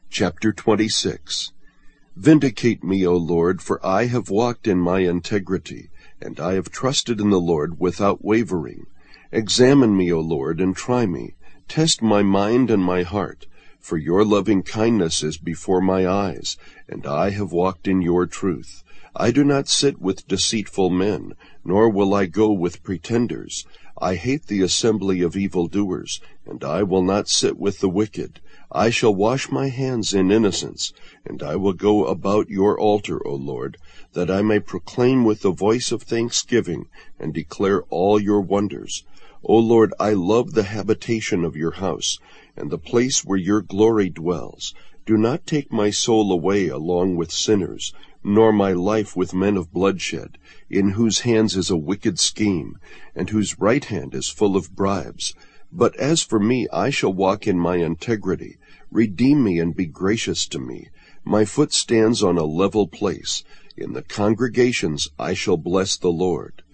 Chapter 26. Vindicate me, O Lord, for I have walked in my integrity, and I have trusted in the Lord without wavering. Examine me, O Lord, and try me. Test my mind and my heart, for your loving kindness is before my eyes, and I have walked in your truth. I do not sit with deceitful men, nor will I go with pretenders. I hate the assembly of evildoers, and I will not sit with the wicked. I shall wash my hands in innocence, and I will go about your altar, O Lord, that I may proclaim with the voice of thanksgiving and declare all your wonders. O Lord, I love the habitation of your house, and the place where your glory dwells. Do not take my soul away along with sinners, nor my life with men of bloodshed, in whose hands is a wicked scheme, and whose right hand is full of bribes. But as for me, I shall walk in my integrity. Redeem me and be gracious to me. My foot stands on a level place. In the congregations I shall bless the Lord.